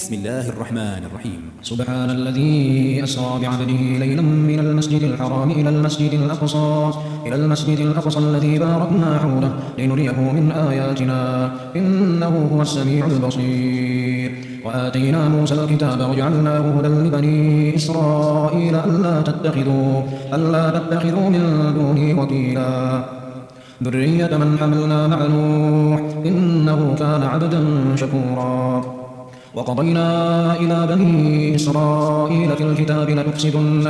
بسم الله الرحمن الرحيم. سبحان الذي أسرى بعبده ليلا من المسجد الحرام إلى المسجد الأقصى الذي باركنا حوله لنريه من آياتنا إنه هو السميع البصير. وآتينا موسى الكتاب وجعلناه هدى لبني إسرائيل ألا تتخذوا من دوني وكيلا ذرية من حملنا مع نوح إنه كان عبدا شكورا. وقضينا إلى بني إسرائيل في الكتاب لتفسدن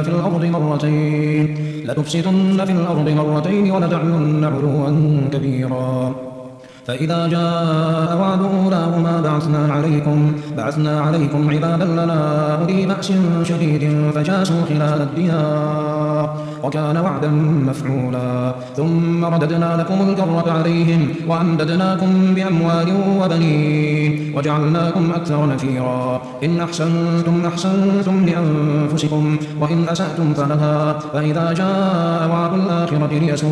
في الأرض مرتين ولتعلن علوا كبيرا. فإذا جاء وعد أولاهما بعثنا عليكم عبادا لنا أولي بأس شديد فجاسوا خلال الديار وكان وعدا مفعولا. ثم رددنا لكم الكرة عليهم وأمددناكم بأموال وبنين وجعلناكم أكثر نفيرا. إن أحسنتم لأنفسكم وإن أسأتم فلها. فإذا جاء وعد الآخرة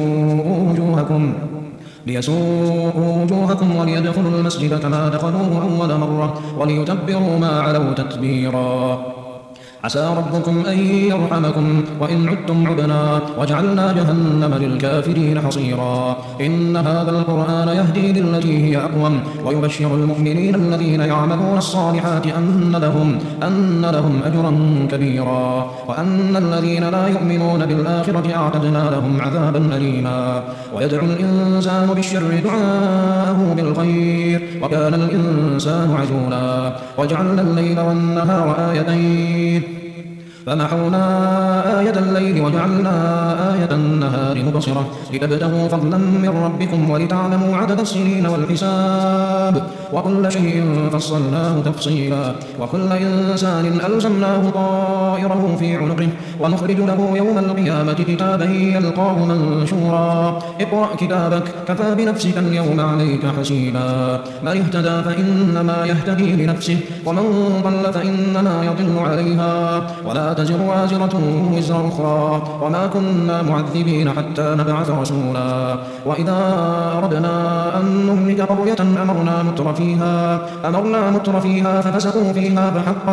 ليسوءوا وجوهكم وليدخلوا المسجد كما دخلوه أول مرة وليتبروا ما علوا تتبيرا. عسى ربكم أن يرحمكم وإن عدتم عدنا وجعلنا جهنم للكافرين حصيرا. إن هذا القرآن يهدي للتي هي أقوم ويبشر المؤمنين الذين يعملون الصالحات أن لهم أجرا كبيرا وأن الذين لا يؤمنون بالآخرة أعتدنا لهم عذابا أليما. ويدعو الإنسان بالشر دعاءه بالخير وكان الإنسان عجولا. وجعلنا الليل والنهار آيتين فمحونا آية الليل وجعلنا آية النهار مبصرة لتبتغوا فضلا من ربكم ولتعلموا عدد السنين والحساب وكل شيء فصلناه تفصيلا. وكل إنسان ألزمناه طائره في عنقه ونخرج له يوم القيامة كتابا يلقاه منشورا. اقرأ كتابك كفى بنفسك اليوم عليك حسيبا. من اهتدى فإنما يهتدي لنفسه ومن ضل فإنما يضل عليها ولا تزر وازرة وزر أخرى وما كنا معذبين حتى نبعث رسولا. وإذا أردنا أن نهلك قرية أمرنا متر فيها ففسقوا فيها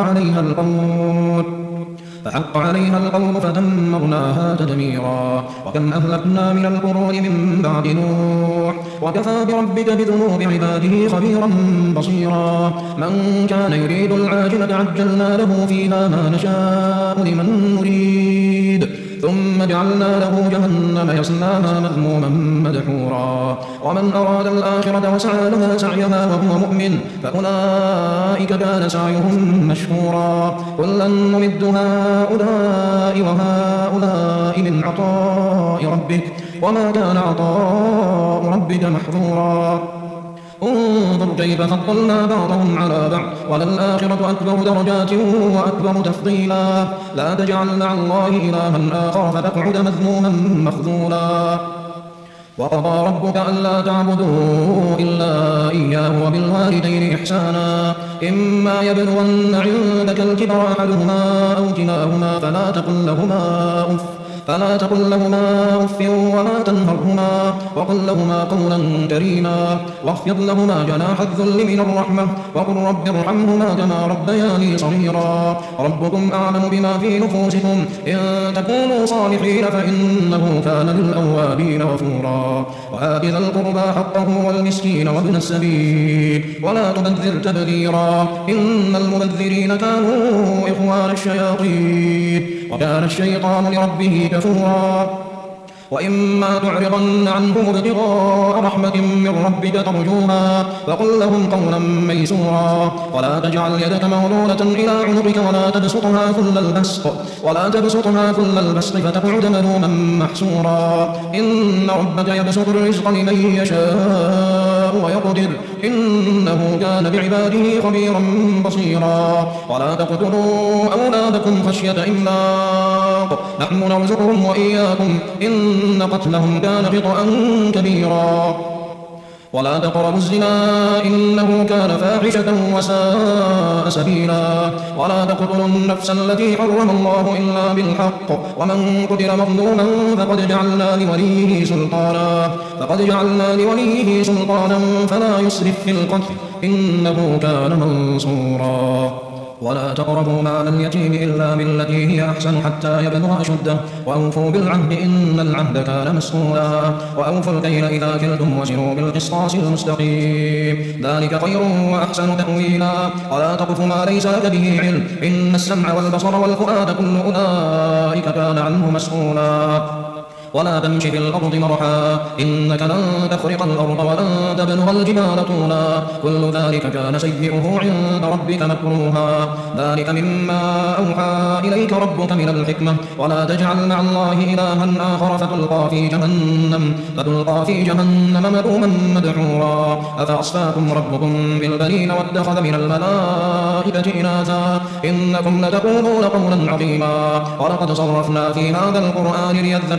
فحق عليها القول فدمرناها تدميرا. وكم أهلكنا من القرون من بعد نوح وكفى بربك بذنوب عباده خبيرا بصيرا. من كان يريد العاجلة عجلنا له فيها ما نشاء لمن نريد ثم جعلنا له جهنم يصلاها مذموما مدحورا. ومن أراد الآخرة وسعى لها سعيها وهو مؤمن فأولئك كان سعيهم مشكورا. كلا نمد هؤلاء وهؤلاء من عطاء ربك وما كان عطاء ربك محظورا. انظر كيف فضلنا بعضهم على بعض وللآخرة أكبر درجات وأكبر تفضيلا. لا تجعل مع الله إلها آخر فتقعد مذموما مخذولا. وقضى ربك ألا تعبدوا إلا إياه وبالوالدين إحسانا. إما يبلغن عندك الكبر أحدهما أو كلاهما فلا تقل لهما أف ولا تنهرهما وقل لهما قولا كريما واخفض لهما جناح الذل من الرحمة وقل رب ارحمهما كما ربياني صغيرا. ربكم أعلم بما في نفوسكم إن تكونوا صالحين فإنه كان للأوابين غفورا. وآت ذا القربى حقه والمسكين وابن السبيل ولا تبذر تبذيرا إن المبذرين كانوا إخوان الشياطين وكان الشيطان لربه كفورا. وإما تعرضن عنهم ابتغاء رحمة من ربك ترجوها فقل لهم قولا ميسورا. ولا تجعل يدك مغلولة إلى عنقك ولا تبسطها كل البسط فتقعد ملوما محسورا. إن ربك يبسط الرزق لمن يشاء ويقدر إنه كان بعباده خبيرا بصيرا. ولا تقتلوا أولادكم خشية إملاق نحن نرزقهم وإياكم إن قتلهم كان خطأ كبيرا. ولا تقربوا الزنا إنه كان فاحشة وساء سبيلا. ولا تقتلوا النفس التي حرم الله إلا بالحق ومن قتل مظلوما فقد جعلنا لوليه سلطانا فلا يسرف في القتل إنه كان منصورا. ولا تقربوا مال اليتيم إلا بالتي هي أحسن حتى يبلغ أشده وأوفوا بالعهد إن العهد كان مسؤولا وأوفوا الكيل إذا كلتم وزنوا بالقسطاس المستقيم ذلك خير وأحسن تأويلا ولا تقف ما ليس لك به علم إن السمع والبصر والفؤاد كل أولئك كان عنه مسؤولا ولا تمش في الأرض مرحا إنك لن تخرق الأرض ولن تبلغ الجبال طولا كل ذلك كان سيئه عند ربك مكروها ذلك مما أوحى إليك ربك من الحكمة ولا تجعل مع الله إلها آخر فتلقى في جهنم ملوما مدحورا أفأصفاكم ربكم بالبنين واتخذ من الملائكة إناثا إنكم لتقولون قولا عظيما ولقد صرفنا في هذا القرآن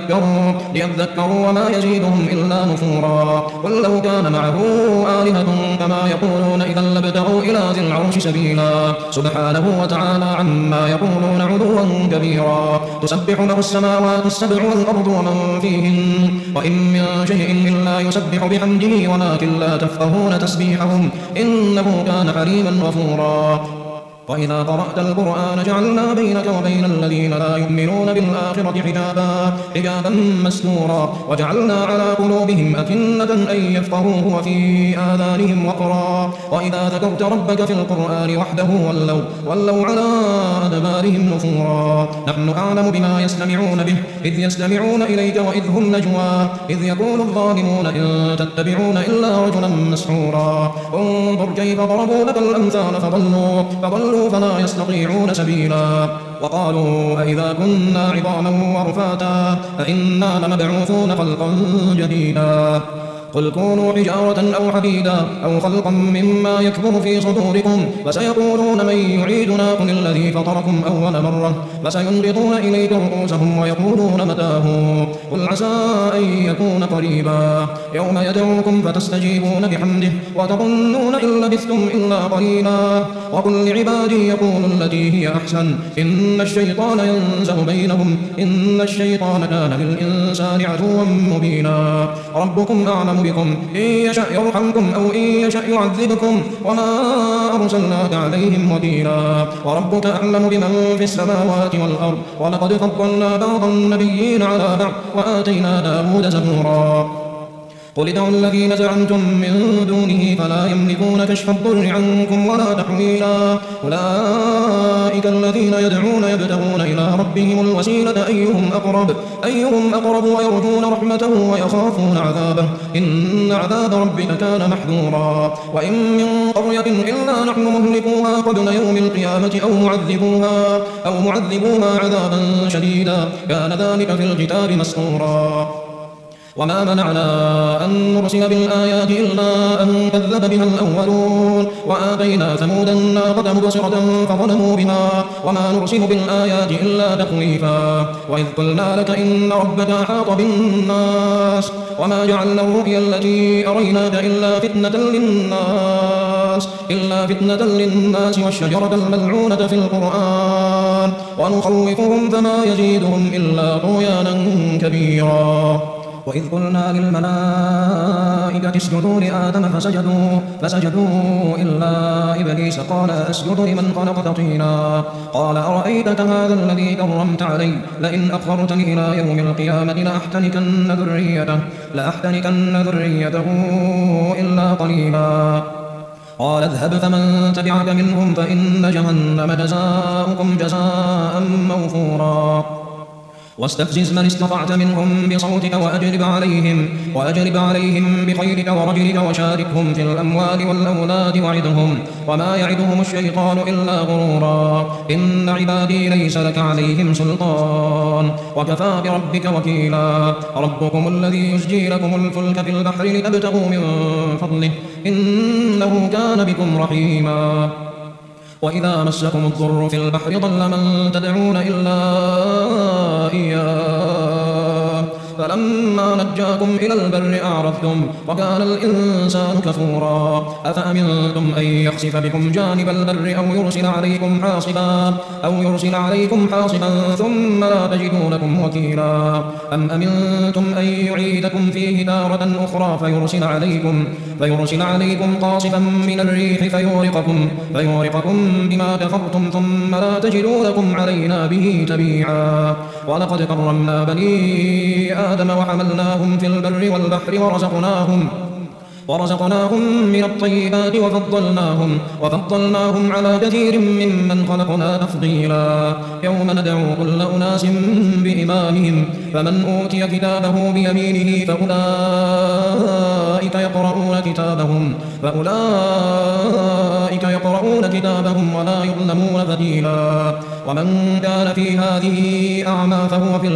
ليذكروا وما يزيدهم إلا نفورا قل لو كان معه آلهة كما يقولون إذا لابتغوا إلى ذي العرش سبيلا سبحانه وتعالى عما يقولون علوا كبيرا تسبح له السماوات السبع والأرض ومن فيهن وإن من شيء إلا يسبح بحمده ولكن لا تفقهون تسبيحهم إنه كان حليما غفورا وإذا قرأت القرآن جعلنا بينك وبين الذين لا يؤمنون بالآخرة حجابا مستورا وجعلنا على قلوبهم أكنة أن يفقهوه وفي آذانهم وقرا وإذا ذكرت ربك في القرآن وحده ولوا على أدبارهم نفورا نحن أعلم بما يستمعون به إذ يستمعون إليك وإذ هم نجوى إذ يقول الظالمون إن تتبعون إلا رجلا مسحورا انظر كيف ضربوا لك الأمثال فضلوا فلا يستطيعون سبيلا وقالوا أئذا كنا عظاما ورفاتا أئنا لمبعوثون خلقا جديدا قل كونوا حجارة أو حديدا أو خلقا مما يكبر في صدوركم فسيقولون من يعيدنا قل الذي فطركم أول مرة فسينبضون إليك رؤوسهم ويقولون متاه قل عسى أن يكون قريبا يوم يدعوكم فتستجيبون بحمده وتظنون إن لبثتم إلا قليلا وقل لعبادي يقولوا التي هي أحسن إن الشيطان ينزغ بينهم إن الشيطان كان للإنسان عدوا مبينا ربكم أعلم بكم إن يشأ يرحمكم أو إن يشأ يعذبكم وما أرسلناك عليهم وكيلا وربك أعلم بمن في السماوات والأرض ولقد فضلنا بعض النبيين على بعض وآتينا داود زبورا قل ادعوا الذين زعمتم من دونه فلا يملكون كشف الضر عنكم ولا تحويلا أولئك الذين يدعون يبتغون إلى ربهم الوسيلة أيهم أقرب ويرجون رحمته ويخافون عذابه إن عذاب ربك كان محذورا وإن من قرية إلا نحن مهلكوها قبل يوم القيامة أو معذبوها عذابا شديدا كان ذلك في الكتاب مسطورا وما منعنا أن نرسل بالآيات إلا أن كذب بها الأولون وآتينا ثمود الناقة مبصرة فظلموا بها وما نرسل بالآيات إلا تخويفا وإذ قلنا لك إن ربك أحاط بالناس وما جعلنا الرؤيا التي أريناك إلا فتنة للناس والشجرة الملعونة في القرآن ونخوفهم فما يزيدهم إلا طغيانا كبيرا وإذ قلنا للملائكة اسجدوا لآدم فسجدوا إلا إبليس قال أسجد لمن خلقت طينا قال أرأيتك هذا الذي كرمت علي لئن أخرتني إلى يوم القيامة لأحتنكن ذريته إلا قليلا قال اذهب فمن تبعك منهم فإن جهنم جزاؤكم جزاء موفورا واستفزز من استطعت منهم بصوتك وأجلب عليهم بخيلك ورجلك وشاركهم في الأموال والأولاد وعدهم وما يعدهم الشيطان إلا غرورا إن عبادي ليس لك عليهم سلطان وكفى بربك وكيلا ربكم الذي يزجي لكم الفلك في البحر لتبتغوا من فضله إنه كان بكم رحيما وإذا مسكم الضر في البحر ضل من تدعون إلا إياه فلما نجاكم إلى البر أعرضتم وكان الإنسان كفورا أفأمنتم أن يخسف بكم جانب البر أو يرسل عليكم حاصبا ثم لا تجدوا لكم وكيلا أم أمنتم أن يعيدكم فيه تارة أخرى فيرسل عليكم قاصفا من الريح فيورقكم بما كفرتم ثم لا تجدوا لكم علينا به تبيعا ولقد كرمنا بني آدم وحملناهم في البر والبحر ورزقناهم من الطيبات وفضلناهم على كثير ممن خلقنا تفضيلا يوم ندعو كل أناس بإمامهم فمن أوتي كتابه بيمينه فأولئك يقرؤون كتابهم ولا يظلمون فتيلا ومن كان في هذه أعمى فهو في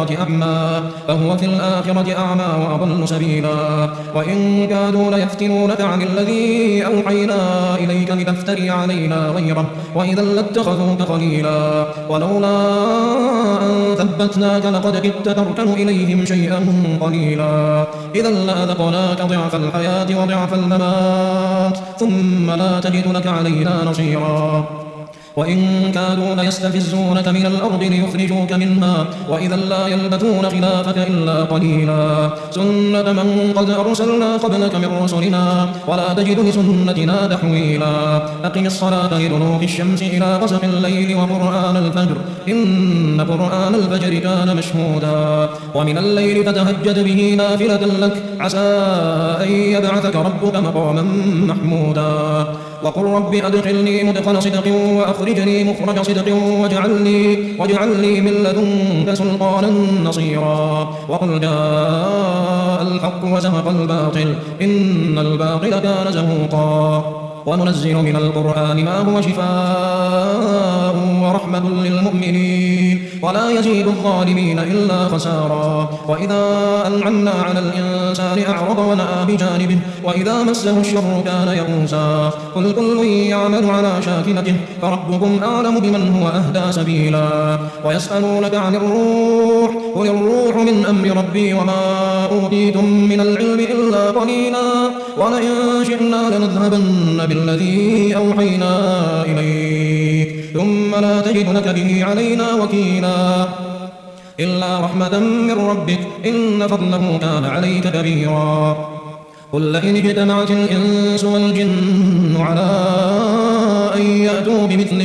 الآخرة أعمى وأضل سبيلا وإن كادوا ليفتنونك عن الذي أوحينا إليك لتفتري علينا غيره وإذا لاتخذوك خليلا ولولا أن ثبتناك لقد كدت تركن إليهم شيئا قليلا إذا لأذقناك ضعف الحياة وضعف الممات ثم لا تجد لك علينا نصيرا وإن كادوا ليستفزونك من الأرض ليخرجوك منها وإذا لا يلبثون خلافك إلا قليلا سنة من قد أرسلنا قبلك من رسلنا ولا تجد لسنتنا تحويلا أقم الصلاة لدلوك الشمس إلى غسق الليل وقرآن الفجر إن قرآن الفجر كان مشهودا ومن الليل فتهجد به نافلة لك عسى أن يبعثك ربك مقاما محمودا وقل رب أدخلني مدخل صدق وأخرجني مخرج صدق واجعل لي من لدنك سلطانا نصيرا وقل جاء الحق وزهق الباطل إن الباطل كان زهوقا وننزل من القرآن ما هو شفاء ورحمة للمؤمنين ولا يزيد الظالمين إلا خسارا وإذا أنعمنا على الإنسان أعرض ونأى بجانبه وإذا مسه الشر كان يئوسا قل كل يعمل على شاكلته فربكم أعلم بمن هو أهدى سبيلا ويسألونك عن الروح قل الروح من أمر ربي وما أوتيتم من العلم إلا قليلا ولئن شئنا لنذهبن بالذي أوحينا إليك ثم لا تجد لك به علينا وكيلا إلا رحمة من ربك إن فضله كان عليك كبيرا قل لئن اجتمعت الإنس والجن على أن يأتوا بمثل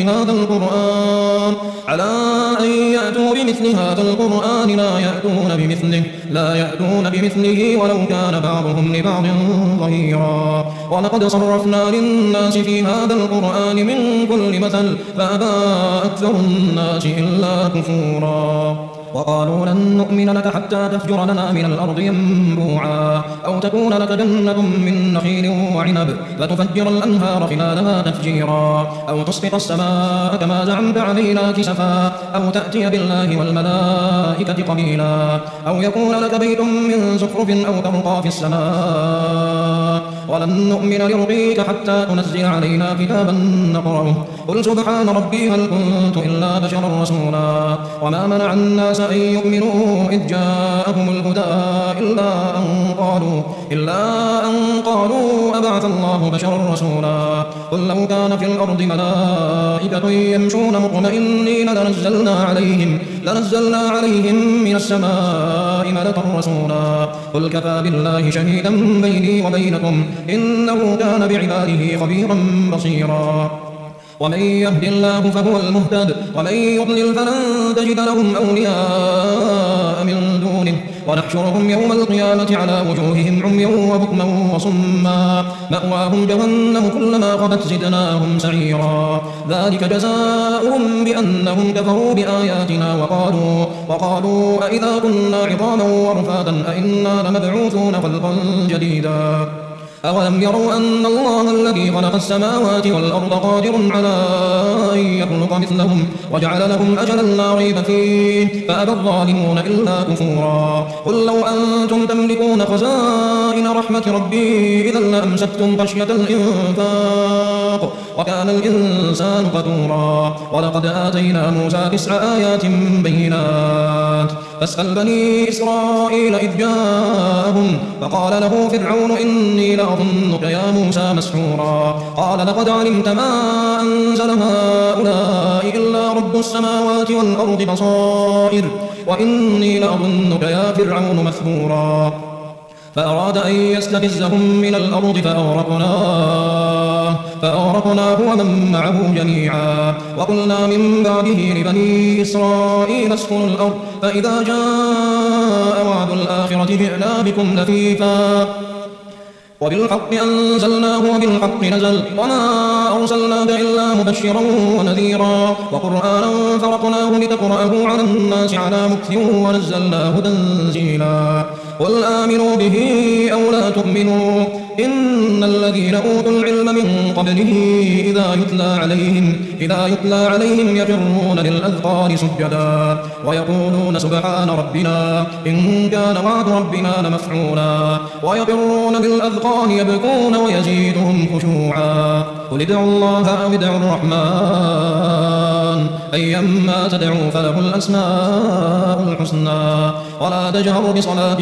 هذا القرآن لا يأتون بمثله ولو كان بعضهم لبعض ظهيرا ولقد صرفنا للناس في هذا القرآن من كل مثل فأبى أكثر الناس إلا كفورا وقالوا لن نؤمن لك حتى تفجر لنا من الأرض ينبوعا أو تكون لك جنة من نخيل وعنب فتفجر الأنهار خلالها تفجيرا أو تسقط السماء كما زعمت علينا كسفا أو تأتي بالله والملائكة قبيلا أو يكون لك بيت من زخرف أو ترقى في السماء ولن نؤمن لرقيك حتى تنزل علينا كتابا نقرأه قل سبحان ربي هل كنت إلا بشرا رسولا وما منع الناس أن يؤمنوا إذ جاءهم الهدى إلا أن قالوا أبعث الله بشرا رسولا قل لو كان في الأرض ملائكة يمشون مطمئنين لنزلنا عليهم من السماء ملكا رسولا قل كفى بالله شهيدا بيني وبينكم إنه كان بعباده خبيرا بصيرا ومن يهد الله فهو المهتد ومن يضلل فلن تجد لهم أولياء من دونه ونحشرهم يوم القيامة على وجوههم عميا وبكما وصما مأواهم جهنم كلما خبت زدناهم سعيرا ذلك جزاؤهم بأنهم كفروا بآياتنا وقالوا أئذا كنا عظاما ورفاتا أئنا لمبعوثون خلقا جديدا أولم يروا أن الله الذي خلق السماوات والأرض قادر على أن يخلق مثلهم وجعل لهم أجلا لا ريب فيه فأبى الظالمون إلا كفورا قل لو أنتم تملكون خزائن رحمة ربي إذا لأمسكتم خشية الإنفاق وكان الإنسان قتورا ولقد آتينا موسى 9 آيات بينات فاسأل بني إسرائيل إذ جاءهم فقال له فرعون إني لأظنك يا موسى مسحورا قال لقد علمت ما أنزل هؤلاء إلا رب السماوات والأرض بصائر وإني لأظنك يا فرعون مثبورا فأراد أن يستفزهم من الأرض فأغرقناه ومن معه جميعا وقلنا من بعده لبني إسرائيل اسكنوا الأرض فإذا جاء وعد الآخرة جئنا بكم لفيفا وبالحق أنزلناه وبالحق نزل وما أرسلناك إلا مبشرا ونذيرا وقرآنا فرقناه لتقرأه على الناس على مكث ونزلناه تنزيلا قل آمنوا به أو لا تؤمنوا إن الذين أوتوا العلم من قبله إذا يتلى عليهم يخرون للأذقان سجدا ويقولون سبحان ربنا إن كان وعد ربنا لمفعولا ويخرون للأذقان يبكون ويزيدهم خشوعا قل ادعوا الله أو ادعوا الرحمن أيما تدعوا فله الأسماء الحسنى ولا تجهر بصلاتك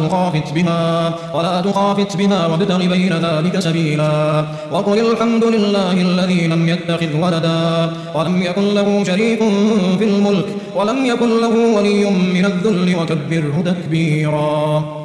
ولا تخافت بها وابتغ بين ذلك سبيلا وقل الحمد لله الذي لم يتخذ ولدا ولم يكن له شريك في الملك ولم يكن له ولي من الذل وكبره تكبيرا